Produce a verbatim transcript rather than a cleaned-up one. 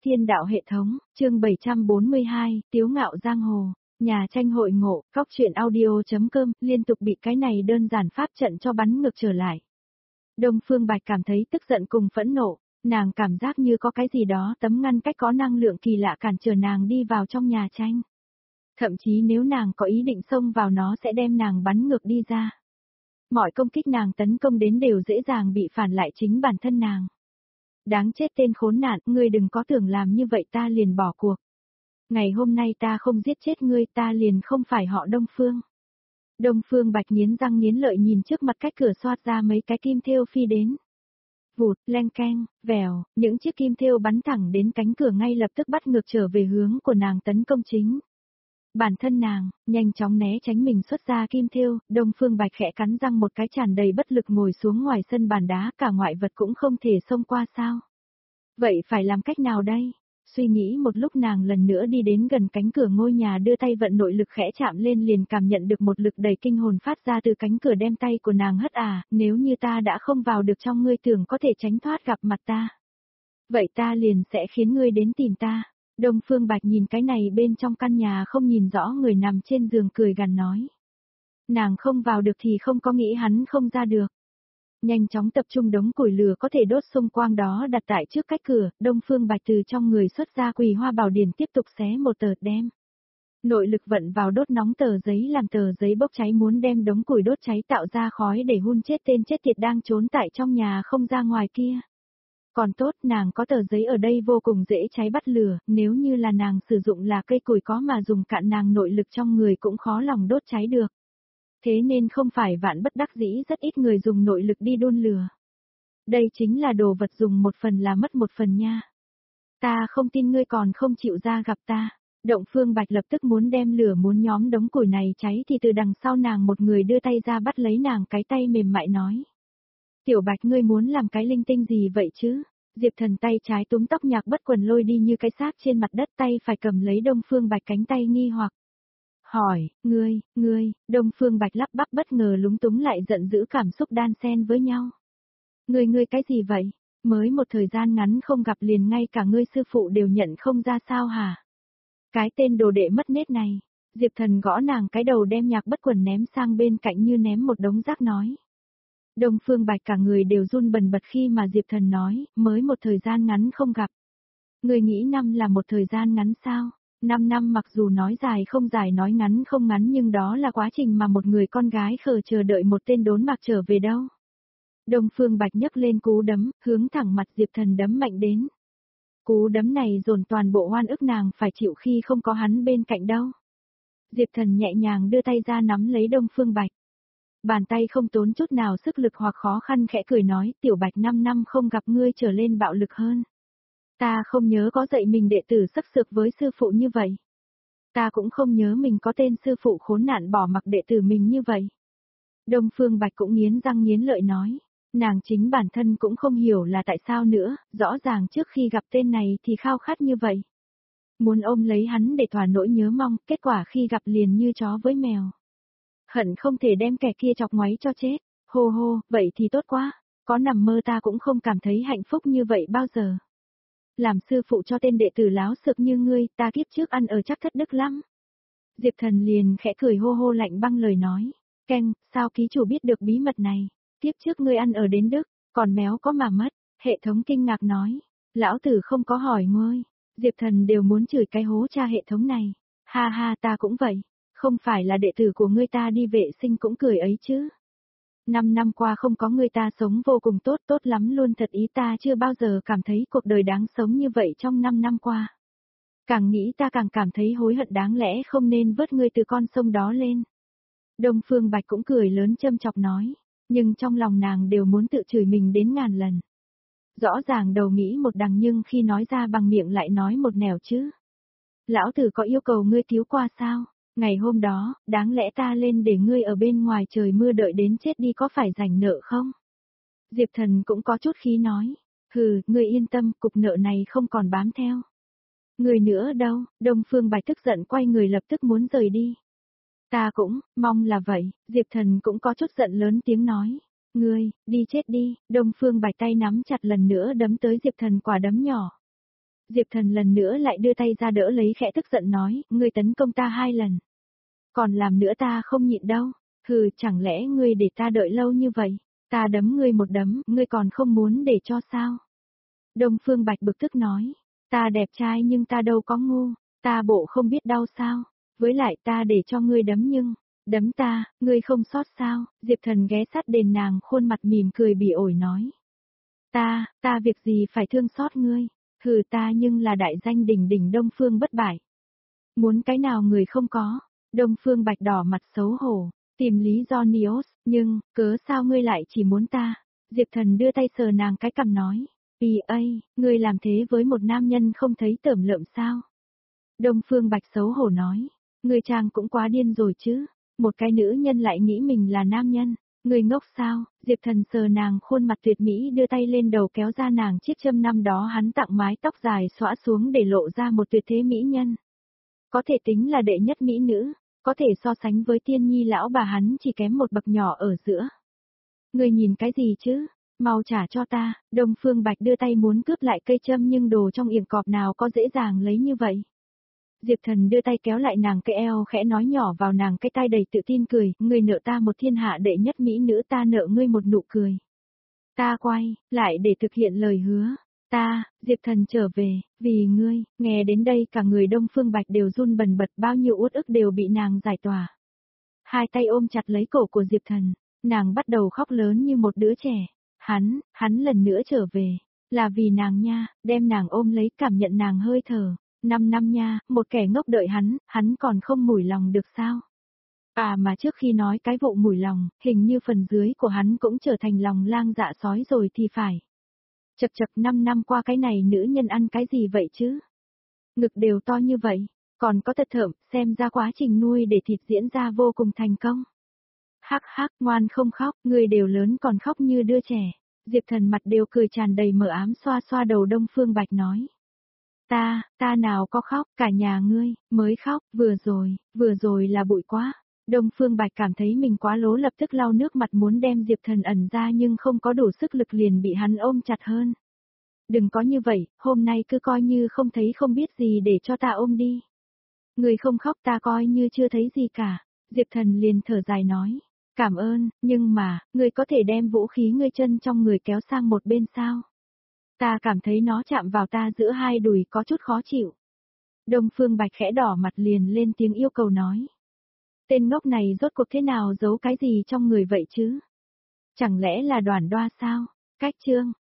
Thiên đạo hệ thống, chương bảy trăm bốn mươi hai, Tiếu ngạo giang hồ, nhà tranh hội ngộ, góc truyện audio.com, liên tục bị cái này đơn giản pháp trận cho bắn ngược trở lại. Đông Phương Bạch cảm thấy tức giận cùng phẫn nộ, nàng cảm giác như có cái gì đó tấm ngăn cách có năng lượng kỳ lạ cản trở nàng đi vào trong nhà tranh. Thậm chí nếu nàng có ý định xông vào nó sẽ đem nàng bắn ngược đi ra. Mọi công kích nàng tấn công đến đều dễ dàng bị phản lại chính bản thân nàng. Đáng chết tên khốn nạn, ngươi đừng có tưởng làm như vậy ta liền bỏ cuộc. Ngày hôm nay ta không giết chết ngươi ta liền không phải họ Đông Phương. Đông Phương Bạch nghiến răng nghiến lợi nhìn trước mặt cách cửa xoát ra mấy cái kim thêu phi đến. Vụt, leng keng, vèo, những chiếc kim thêu bắn thẳng đến cánh cửa ngay lập tức bắt ngược trở về hướng của nàng tấn công chính. Bản thân nàng, nhanh chóng né tránh mình xuất ra kim thêu, Đông Phương Bạch khẽ cắn răng một cái tràn đầy bất lực ngồi xuống ngoài sân bàn đá cả ngoại vật cũng không thể xông qua sao. Vậy phải làm cách nào đây? Suy nghĩ một lúc nàng lần nữa đi đến gần cánh cửa ngôi nhà đưa tay vận nội lực khẽ chạm lên liền cảm nhận được một lực đầy kinh hồn phát ra từ cánh cửa đem tay của nàng hất à, nếu như ta đã không vào được trong ngươi tưởng có thể tránh thoát gặp mặt ta. Vậy ta liền sẽ khiến ngươi đến tìm ta. Đông Phương Bạch nhìn cái này bên trong căn nhà không nhìn rõ người nằm trên giường cười gằn nói. Nàng không vào được thì không có nghĩ hắn không ra được. Nhanh chóng tập trung đống củi lửa có thể đốt xung quang đó đặt tại trước cách cửa, Đông Phương Bạch từ trong người xuất ra Quỳ Hoa Bảo Điển tiếp tục xé một tờ đem. Nội lực vận vào đốt nóng tờ giấy làm tờ giấy bốc cháy muốn đem đống củi đốt cháy tạo ra khói để hun chết tên chết tiệt đang trốn tại trong nhà không ra ngoài kia. Còn tốt nàng có tờ giấy ở đây vô cùng dễ cháy bắt lửa, nếu như là nàng sử dụng là cây củi có mà dùng cạn nàng nội lực trong người cũng khó lòng đốt cháy được. Thế nên không phải vạn bất đắc dĩ rất ít người dùng nội lực đi đun lửa. Đây chính là đồ vật dùng một phần là mất một phần nha. Ta không tin ngươi còn không chịu ra gặp ta. Động Phương Bạch lập tức muốn đem lửa muốn nhóm đống củi này cháy thì từ đằng sau nàng một người đưa tay ra bắt lấy nàng cái tay mềm mại nói. Tiểu Bạch ngươi muốn làm cái linh tinh gì vậy chứ? Diệp Thần tay trái túm tóc Nhạc Bất Quần lôi đi như cái xác trên mặt đất tay phải cầm lấy Đông Phương Bạch cánh tay nghi hoặc. Hỏi, ngươi, ngươi, Đông Phương Bạch lắp bắp bất ngờ lúng túng lại giận dữ cảm xúc đan xen với nhau. Ngươi ngươi cái gì vậy? Mới một thời gian ngắn không gặp liền ngay cả ngươi sư phụ đều nhận không ra sao hả? Cái tên đồ đệ mất nết này. Diệp Thần gõ nàng cái đầu đem Nhạc Bất Quần ném sang bên cạnh như ném một đống rác nói. Đông Phương Bạch cả người đều run bần bật khi mà Diệp Thần nói, mới một thời gian ngắn không gặp. Ngươi nghĩ năm là một thời gian ngắn sao? Năm năm mặc dù nói dài không dài nói ngắn không ngắn nhưng đó là quá trình mà một người con gái khờ chờ đợi một tên đốn mạc trở về đâu. Đông Phương Bạch nhấc lên cú đấm, hướng thẳng mặt Diệp Thần đấm mạnh đến. Cú đấm này dồn toàn bộ oan ức nàng phải chịu khi không có hắn bên cạnh đâu. Diệp Thần nhẹ nhàng đưa tay ra nắm lấy Đông Phương Bạch. Bàn tay không tốn chút nào sức lực hoặc khó khăn khẽ cười nói, Tiểu Bạch năm năm không gặp ngươi trở lên bạo lực hơn. Ta không nhớ có dạy mình đệ tử sắc sược với sư phụ như vậy. Ta cũng không nhớ mình có tên sư phụ khốn nạn bỏ mặc đệ tử mình như vậy. Đông Phương Bạch cũng nghiến răng nghiến lợi nói, nàng chính bản thân cũng không hiểu là tại sao nữa, rõ ràng trước khi gặp tên này thì khao khát như vậy. Muốn ôm lấy hắn để thỏa nỗi nhớ mong, kết quả khi gặp liền như chó với mèo. Hận không thể đem kẻ kia chọc ngoáy cho chết, hô hô, vậy thì tốt quá, có nằm mơ ta cũng không cảm thấy hạnh phúc như vậy bao giờ. Làm sư phụ cho tên đệ tử láo xược như ngươi, ta kiếp trước ăn ở chắc thất đức lắm. Diệp Thần liền khẽ cười hô hô lạnh băng lời nói, keng, sao ký chủ biết được bí mật này, kiếp trước ngươi ăn ở đến Đức, còn méo có mà mất, hệ thống kinh ngạc nói, lão tử không có hỏi ngươi, Diệp Thần đều muốn chửi cái hố cha hệ thống này, ha ha ta cũng vậy, không phải là đệ tử của ngươi ta đi vệ sinh cũng cười ấy chứ. Năm năm qua không có người ta sống vô cùng tốt tốt lắm luôn thật ý ta chưa bao giờ cảm thấy cuộc đời đáng sống như vậy trong năm năm qua. Càng nghĩ ta càng cảm thấy hối hận đáng lẽ không nên vớt ngươi từ con sông đó lên. Đông Phương Bạch cũng cười lớn châm chọc nói, nhưng trong lòng nàng đều muốn tự chửi mình đến ngàn lần. Rõ ràng đầu nghĩ một đằng nhưng khi nói ra bằng miệng lại nói một nẻo chứ. Lão tử có yêu cầu ngươi cứu qua sao? Ngày hôm đó, đáng lẽ ta lên để ngươi ở bên ngoài trời mưa đợi đến chết đi có phải rảnh nợ không? Diệp Thần cũng có chút khí nói, hừ, ngươi yên tâm, cục nợ này không còn bám theo. Người nữa đâu, Đông Phương Bạch tức giận quay người lập tức muốn rời đi. Ta cũng, mong là vậy, Diệp Thần cũng có chút giận lớn tiếng nói, ngươi, đi chết đi, Đông Phương Bạch tay nắm chặt lần nữa đấm tới Diệp Thần quả đấm nhỏ. Diệp Thần lần nữa lại đưa tay ra đỡ lấy khẽ tức giận nói, ngươi tấn công ta hai lần. Còn làm nữa ta không nhịn đâu, hừ chẳng lẽ ngươi để ta đợi lâu như vậy, ta đấm ngươi một đấm, ngươi còn không muốn để cho sao? Đông Phương Bạch bực tức nói, ta đẹp trai nhưng ta đâu có ngu, ta bộ không biết đau sao, với lại ta để cho ngươi đấm nhưng, đấm ta, ngươi không sót sao? Diệp Thần ghé sát đền nàng khuôn mặt mỉm cười bỉ ổi nói. Ta, ta việc gì phải thương xót ngươi, hừ ta nhưng là đại danh đỉnh đỉnh Đông Phương bất bại. Muốn cái nào người không có, Đông Phương Bạch đỏ mặt xấu hổ, tìm lý do Nios, nhưng, cớ sao ngươi lại chỉ muốn ta? Diệp Thần đưa tay sờ nàng cái cằm nói, Pi ây, ngươi làm thế với một nam nhân không thấy tởm lợm sao? Đông Phương Bạch xấu hổ nói, ngươi chàng cũng quá điên rồi chứ, một cái nữ nhân lại nghĩ mình là nam nhân, ngươi ngốc sao? Diệp Thần sờ nàng khuôn mặt tuyệt mỹ đưa tay lên đầu kéo ra nàng chiếc châm năm đó hắn tặng mái tóc dài xõa xuống để lộ ra một tuyệt thế mỹ nhân. Có thể tính là đệ nhất mỹ nữ, có thể so sánh với tiên nhi lão bà hắn chỉ kém một bậc nhỏ ở giữa. Ngươi nhìn cái gì chứ? Mau trả cho ta. Đông Phương Bạch đưa tay muốn cướp lại cây châm nhưng đồ trong yểm cọp nào có dễ dàng lấy như vậy. Diệp Thần đưa tay kéo lại nàng cái eo khẽ nói nhỏ vào nàng cái tai đầy tự tin cười, ngươi nợ ta một thiên hạ đệ nhất mỹ nữ, ta nợ ngươi một nụ cười. Ta quay, lại để thực hiện lời hứa. Ta, Diệp Thần trở về, vì ngươi, nghe đến đây cả người Đông Phương Bạch đều run bần bật, bao nhiêu uất ức đều bị nàng giải tỏa. Hai tay ôm chặt lấy cổ của Diệp Thần, nàng bắt đầu khóc lớn như một đứa trẻ. Hắn, hắn lần nữa trở về, là vì nàng nha, đem nàng ôm lấy cảm nhận nàng hơi thở. Năm năm nha, một kẻ ngốc đợi hắn, hắn còn không mủi lòng được sao? À mà trước khi nói cái vụ mủi lòng, hình như phần dưới của hắn cũng trở thành lòng lang dạ sói rồi thì phải. Chật chật năm năm qua cái này nữ nhân ăn cái gì vậy chứ? Ngực đều to như vậy, còn có thật thởm, xem ra quá trình nuôi để thịt diễn ra vô cùng thành công. Hắc hắc, ngoan không khóc, người đều lớn còn khóc như đứa trẻ. Diệp Thần mặt đều cười tràn đầy mờ ám xoa xoa đầu Đông Phương Bạch nói. Ta, ta nào có khóc, cả nhà ngươi, mới khóc, vừa rồi, vừa rồi là bụi quá. Đông Phương Bạch cảm thấy mình quá lố lập tức lau nước mặt muốn đem Diệp Thần ẩn ra nhưng không có đủ sức lực liền bị hắn ôm chặt hơn. Đừng có như vậy, hôm nay cứ coi như không thấy không biết gì để cho ta ôm đi. Người không khóc ta coi như chưa thấy gì cả. Diệp Thần liền thở dài nói, cảm ơn, nhưng mà, ngươi có thể đem vũ khí ngươi chân trong người kéo sang một bên sao? Ta cảm thấy nó chạm vào ta giữa hai đùi có chút khó chịu. Đông Phương Bạch khẽ đỏ mặt liền lên tiếng yêu cầu nói. Tên ngốc này rốt cuộc thế nào giấu cái gì trong người vậy chứ? Chẳng lẽ là Đoản Đoa sao? Cách chương